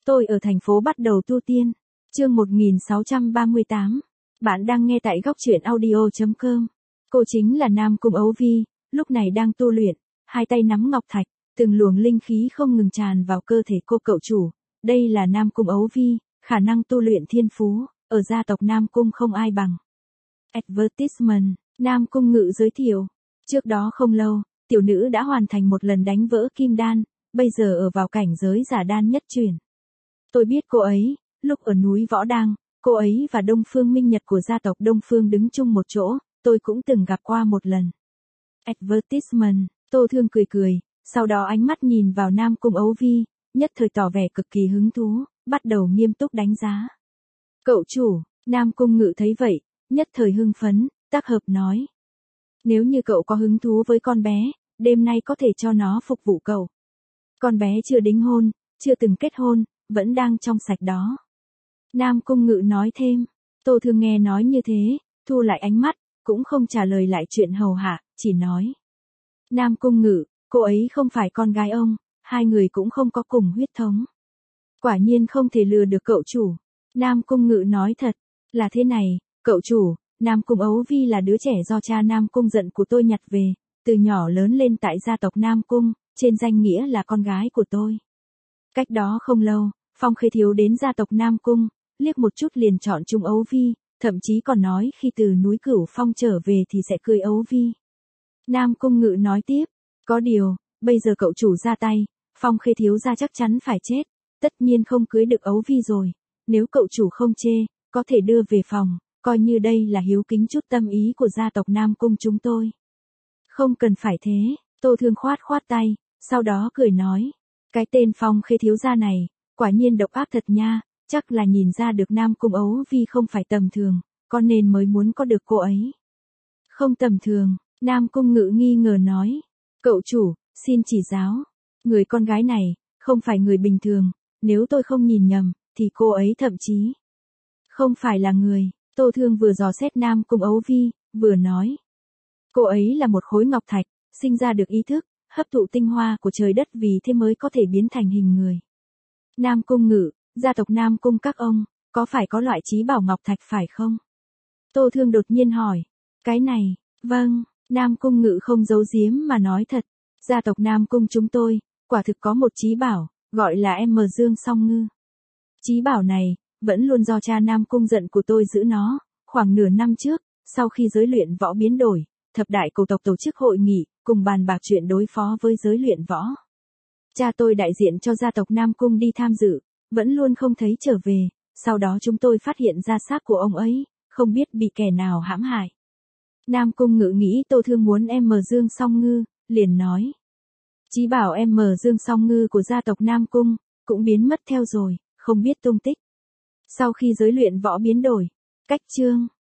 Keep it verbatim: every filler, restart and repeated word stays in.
Tôi ở thành phố bắt đầu tu tiên. Chương một nghìn sáu trăm ba mươi tám. Bạn đang nghe tại góc truyện audio chấm com. Cô chính là Nam Cung Ấu Vi, lúc này đang tu luyện, hai tay nắm ngọc thạch, từng luồng linh khí không ngừng tràn vào cơ thể cô cậu chủ. Đây là Nam Cung Ấu Vi, khả năng tu luyện thiên phú, ở gia tộc Nam Cung không ai bằng. Advertisement, Nam Cung Ngự giới thiệu. Trước đó không lâu, tiểu nữ đã hoàn thành một lần đánh vỡ kim đan, bây giờ ở vào cảnh giới giả đan nhất truyền. Tôi biết cô ấy, lúc ở núi Võ Đăng, cô ấy và Đông Phương Minh Nhật của gia tộc Đông Phương đứng chung một chỗ, tôi cũng từng gặp qua một lần. Advertisement, Tô Thương cười cười, sau đó ánh mắt nhìn vào Nam Cung Ấu Vi, nhất thời tỏ vẻ cực kỳ hứng thú, bắt đầu nghiêm túc đánh giá. Cậu chủ, Nam Cung Ngự thấy vậy, nhất thời hưng phấn, tác hợp nói. Nếu như cậu có hứng thú với con bé, đêm nay có thể cho nó phục vụ cậu. Con bé chưa đính hôn, chưa từng kết hôn, vẫn đang trong sạch đó. Nam Cung Ngự nói thêm, Tô Thương nghe nói như thế, thu lại ánh mắt, cũng không trả lời lại chuyện hầu hạ, chỉ nói. Nam Cung Ngự, cô ấy không phải con gái ông, hai người cũng không có cùng huyết thống. Quả nhiên không thể lừa được cậu chủ. Nam Cung Ngự nói thật, là thế này, cậu chủ, Nam Cung Ấu Vi là đứa trẻ do cha Nam Cung giận của tôi nhặt về, từ nhỏ lớn lên tại gia tộc Nam Cung, trên danh nghĩa là con gái của tôi. Cách đó không lâu, Phong Khê Thiếu đến gia tộc Nam Cung, liếc một chút liền chọn chung Ấu Vi, thậm chí còn nói khi từ núi Cửu Phong trở về thì sẽ cưới Ấu Vi. Nam Cung Ngự nói tiếp, có điều, bây giờ cậu chủ ra tay, Phong Khê Thiếu gia chắc chắn phải chết, tất nhiên không cưới được Ấu Vi rồi, nếu cậu chủ không chê, có thể đưa về phòng, coi như đây là hiếu kính chút tâm ý của gia tộc Nam Cung chúng tôi. Không cần phải thế, Tô Thương khoát khoát tay, sau đó cười nói, cái tên Phong Khê Thiếu gia này, quả nhiên độc ác thật nha, chắc là nhìn ra được Nam Cung Ấu Vi không phải tầm thường, cho nên mới muốn có được cô ấy. Không tầm thường, Nam Cung Ngự nghi ngờ nói, cậu chủ, xin chỉ giáo, người con gái này, không phải người bình thường, nếu tôi không nhìn nhầm, thì cô ấy thậm chí không phải là người. Tô Thương vừa dò xét Nam Cung Ấu Vi, vừa nói, cô ấy là một khối ngọc thạch, sinh ra được ý thức, hấp thụ tinh hoa của trời đất vì thế mới có thể biến thành hình người. Nam Cung Ngự, gia tộc Nam Cung các ông, có phải có loại trí bảo ngọc thạch phải không? Tô Thương đột nhiên hỏi, cái này, vâng, Nam Cung Ngự không giấu giếm mà nói thật, gia tộc Nam Cung chúng tôi, quả thực có một trí bảo, gọi là em Dương Song Ngư. Trí bảo này, vẫn luôn do cha Nam Cung giận của tôi giữ nó, khoảng nửa năm trước, sau khi giới luyện võ biến đổi, thập đại cầu tộc tổ chức hội nghị, cùng bàn bạc chuyện đối phó với giới luyện võ. Cha tôi đại diện cho gia tộc Nam Cung đi tham dự, vẫn luôn không thấy trở về, sau đó chúng tôi phát hiện ra xác của ông ấy, không biết bị kẻ nào hãm hại. Nam Cung Ngự nghĩ Tô Thương muốn em Dương Song Ngư, liền nói. Chí bảo em Dương Song Ngư của gia tộc Nam Cung, cũng biến mất theo rồi, không biết tung tích. Sau khi giới luyện võ biến đổi, cách chương